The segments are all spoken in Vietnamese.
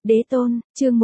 Đế tôn, chương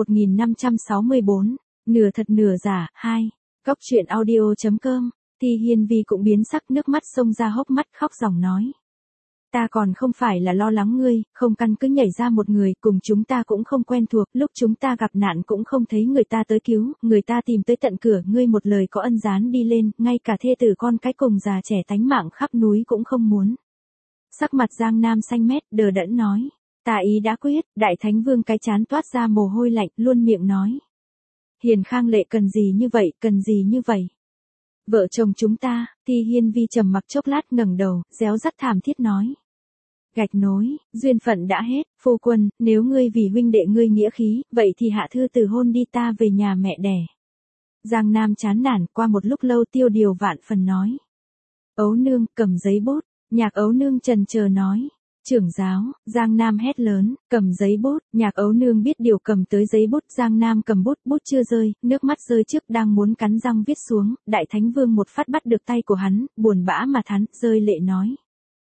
1564, nửa thật nửa giả, 2. Góc truyện audio.com, Ti Hiên Vi cũng biến sắc, nước mắt xông ra hốc mắt, khóc ròng nói. Ta còn không phải là lo lắng ngươi, không căn cứ nhảy ra một người, cùng chúng ta cũng không quen thuộc, lúc chúng ta gặp nạn cũng không thấy người ta tới cứu, người ta tìm tới tận cửa, ngươi một lời có ân gián đi lên, ngay cả thê tử con cái cùng già trẻ tánh mạng khắp núi cũng không muốn. Sắc mặt Giang Nam xanh mét, đờ đẫn nói. Ta ý đã quyết, Đại Thánh Vương cái chán toát ra mồ hôi lạnh, luôn miệng nói. Hiền Khang Lệ cần gì như vậy, cần gì như vậy? Vợ chồng chúng ta, Ti Hiên Vi trầm mặc chốc lát ngẩng đầu, réo rắt thảm thiết nói. Gạch nối, duyên phận đã hết, phu quân, nếu ngươi vì huynh đệ ngươi nghĩa khí, vậy thì hạ thư từ hôn đi, ta về nhà mẹ đẻ. Giang Nam chán nản, qua một lúc lâu Tiêu Điều vạn phần nói. Ấu nương, cầm giấy bút, Nhạc Ấu nương trần chờ nói. Trưởng giáo, Giang Nam hét lớn, cầm giấy bút, Nhạc Ấu nương biết điều cầm tới giấy bút, Giang Nam cầm bút, bút chưa rơi, nước mắt rơi trước đang muốn cắn răng viết xuống, Đại Thánh Vương một phát bắt được tay của hắn, buồn bã mà thán, rơi lệ nói.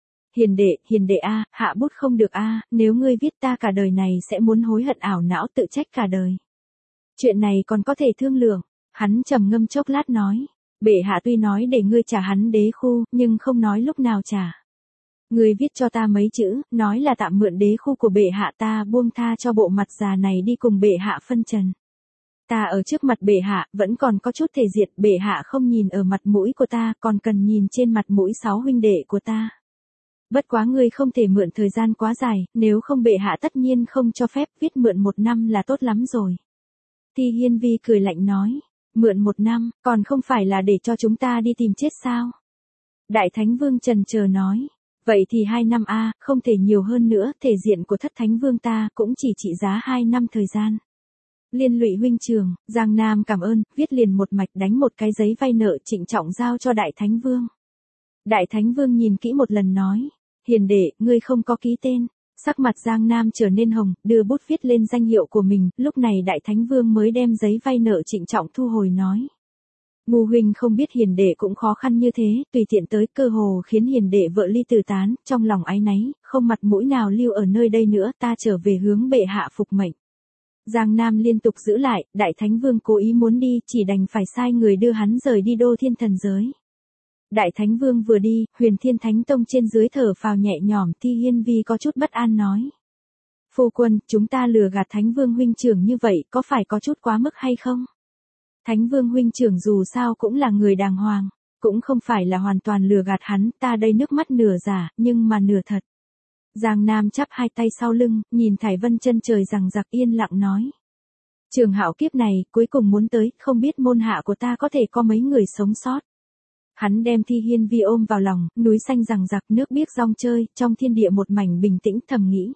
Hiền đệ a, hạ bút không được a, nếu ngươi viết ta cả đời này sẽ muốn hối hận ảo não tự trách cả đời. Chuyện này còn có thể thương lượng, hắn trầm ngâm chốc lát nói. Bệ hạ tuy nói để ngươi trả hắn đế khu, nhưng không nói lúc nào trả. Ngươi viết cho ta mấy chữ, nói là tạm mượn đế khu của bệ hạ, ta buông tha cho bộ mặt già này đi cùng bệ hạ phân trần. Ta ở trước mặt bệ hạ, vẫn còn có chút thể diện, bệ hạ không nhìn ở mặt mũi của ta, còn cần nhìn trên mặt mũi 6 huynh đệ của ta. Bất quá ngươi không thể mượn thời gian quá dài, nếu không bệ hạ tất nhiên không cho phép, viết mượn 1 năm là tốt lắm rồi. Ti Hiên Vi cười lạnh nói. Mượn 1 năm, còn không phải là để cho chúng ta đi tìm chết sao? Đại Thánh Vương trần chờ nói. Vậy thì 2 năm a, không thể nhiều hơn nữa, thể diện của Thất Thánh Vương ta cũng chỉ trị giá 2 năm thời gian. Liên lụy huynh trường, Giang Nam cảm ơn, viết liền một mạch đánh một cái giấy vay nợ trịnh trọng giao cho Đại Thánh Vương. Đại Thánh Vương nhìn kỹ một lần nói. Hiền đệ, ngươi không có ký tên. Sắc mặt Giang Nam trở nên hồng, đưa bút viết lên danh hiệu của mình, lúc này Đại Thánh Vương mới đem giấy vay nợ trịnh trọng thu hồi nói. Ngu huynh không biết hiền đệ cũng khó khăn như thế, tùy tiện tới cơ hồ khiến hiền đệ vợ ly tử tán, trong lòng áy náy, không mặt mũi nào lưu ở nơi đây nữa, ta trở về hướng bệ hạ phục mệnh. Giang Nam liên tục giữ lại, Đại Thánh Vương cố ý muốn đi, chỉ đành phải sai người đưa hắn rời đi Đô Thiên Thần Giới. Đại Thánh Vương vừa đi, Huyền Thiên Thánh Tông trên dưới thở phào nhẹ nhõm, Ti Hiên Vi có chút bất an nói. Phu quân, chúng ta lừa gạt Thánh Vương huynh trưởng như vậy, có phải có chút quá mức hay không? Thánh Vương huynh trưởng dù sao cũng là người đàng hoàng, cũng không phải là hoàn toàn lừa gạt hắn, ta đây nước mắt nửa giả, nhưng mà nửa thật. Giang Nam chắp hai tay sau lưng, nhìn thải vân chân trời rằng giặc yên lặng nói. Trường Hạo kiếp này, cuối cùng muốn tới, không biết môn hạ của ta có thể có mấy người sống sót. Hắn đem Ti Hiên Vi ôm vào lòng, núi xanh rằng giặc, nước biếc rong chơi, trong thiên địa một mảnh bình tĩnh, thầm nghĩ.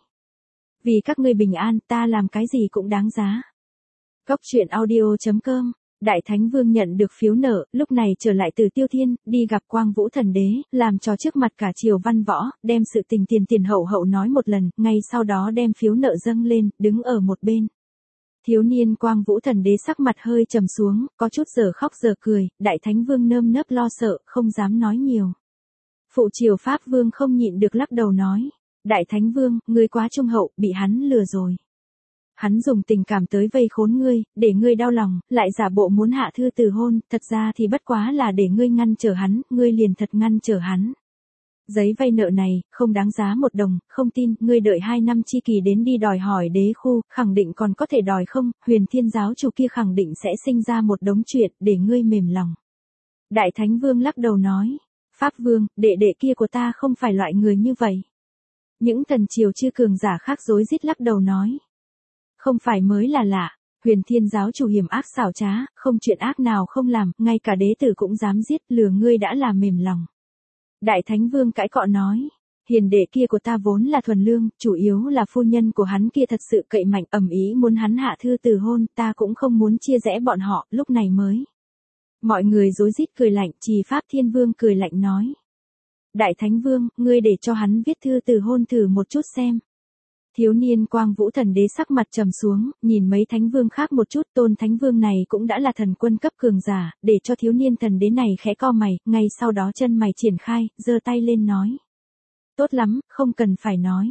Vì các ngươi bình an, ta làm cái gì cũng đáng giá. Góc truyện audio.com, Đại Thánh Vương nhận được phiếu nợ, lúc này trở lại từ Tiêu Thiên, đi gặp Quang Vũ Thần Đế, làm cho trước mặt cả triều văn võ, đem sự tình tiền hậu hậu nói một lần, ngay sau đó đem phiếu nợ dâng lên, đứng ở một bên. Thiếu niên Quang Vũ Thần Đế sắc mặt hơi trầm xuống, có chút giờ khóc giờ cười, Đại Thánh Vương nơm nớp lo sợ, không dám nói nhiều. Phụ triều Pháp Vương không nhịn được lắc đầu nói, Đại Thánh Vương, ngươi quá trung hậu, bị hắn lừa rồi. Hắn dùng tình cảm tới vây khốn ngươi, để ngươi đau lòng, lại giả bộ muốn hạ thư từ hôn, thật ra thì bất quá là để ngươi ngăn trở hắn, ngươi liền thật ngăn trở hắn. Giấy vay nợ này, không đáng giá 1 đồng, không tin, ngươi đợi 2 năm chi kỳ đến đi đòi hỏi đế khu, khẳng định còn có thể đòi không, Huyền Thiên giáo chủ kia khẳng định sẽ sinh ra một đống chuyện, để ngươi mềm lòng. Đại Thánh Vương lắc đầu nói, Pháp Vương, đệ kia của ta không phải loại người như vậy. Những thần triều chư cường giả khác rối rít lắc đầu nói. Không phải mới là lạ, Huyền Thiên giáo chủ hiểm ác xảo trá, không chuyện ác nào không làm, ngay cả đế tử cũng dám giết, lừa ngươi đã là mềm lòng. Đại Thánh Vương cãi cọ nói, hiền đệ kia của ta vốn là thuần lương, chủ yếu là phu nhân của hắn kia thật sự cậy mạnh, ầm ý muốn hắn hạ thư từ hôn, ta cũng không muốn chia rẽ bọn họ, lúc này mới. Mọi người rối rít cười lạnh, Trì Pháp Thiên Vương cười lạnh nói. Đại Thánh Vương, ngươi để cho hắn viết thư từ hôn thử một chút xem. Thiếu niên Quang Vũ Thần Đế sắc mặt trầm xuống, nhìn mấy thánh vương khác một chút, Tôn Thánh Vương này cũng đã là thần quân cấp cường giả, để cho thiếu niên thần đế này khẽ co mày, ngay sau đó chân mày triển khai, giơ tay lên nói. Tốt lắm, không cần phải nói.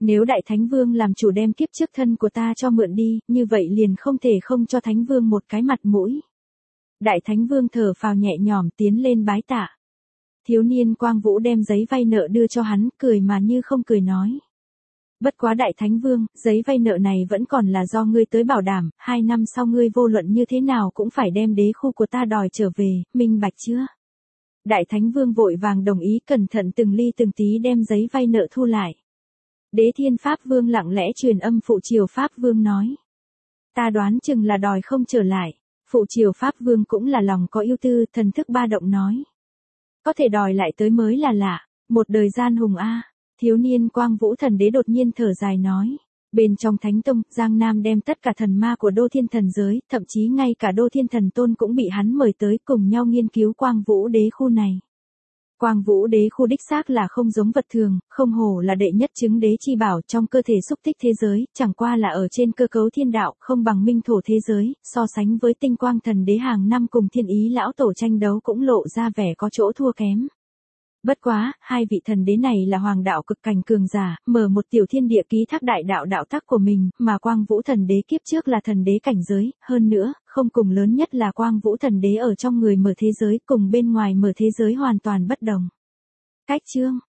Nếu Đại Thánh Vương làm chủ đem kiếp trước thân của ta cho mượn đi, như vậy liền không thể không cho Thánh Vương một cái mặt mũi. Đại Thánh Vương thở phào nhẹ nhõm tiến lên bái tạ. Thiếu niên Quang Vũ đem giấy vay nợ đưa cho hắn, cười mà như không cười nói. Bất quá Đại Thánh Vương, giấy vay nợ này vẫn còn là do ngươi tới bảo đảm, 2 năm sau ngươi vô luận như thế nào cũng phải đem đế khu của ta đòi trở về, minh bạch chưa? Đại Thánh Vương vội vàng đồng ý, cẩn thận từng ly từng tí đem giấy vay nợ thu lại. Đế Thiên Pháp Vương lặng lẽ truyền âm Phụ Triều Pháp Vương nói. Ta đoán chừng là đòi không trở lại. Phụ Triều Pháp Vương cũng là lòng có yêu tư, thần thức ba động nói. Có thể đòi lại tới mới là lạ, một đời gian hùng a. Thiếu niên Quang Vũ Thần Đế đột nhiên thở dài nói. Bên trong Thánh Tông, Giang Nam đem tất cả thần ma của Đô Thiên Thần giới, thậm chí ngay cả Đô Thiên Thần Tôn cũng bị hắn mời tới cùng nhau nghiên cứu Quang Vũ Đế khu này. Quang Vũ Đế khu đích xác là không giống vật thường, không hổ là đệ nhất chứng đế chi bảo trong cơ thể xúc tích thế giới, chẳng qua là ở trên cơ cấu thiên đạo, không bằng minh thổ thế giới, so sánh với Tinh Quang Thần Đế hàng năm cùng Thiên Ý lão tổ tranh đấu cũng lộ ra vẻ có chỗ thua kém. Bất quá, hai vị thần đế này là hoàng đạo cực cảnh cường giả, mở một tiểu thiên địa ký thác đại đạo đạo tác của mình, mà Quang Vũ Thần Đế kiếp trước là thần đế cảnh giới, hơn nữa, không cùng lớn nhất là Quang Vũ Thần Đế ở trong người mở thế giới cùng bên ngoài mở thế giới hoàn toàn bất đồng. Cách chương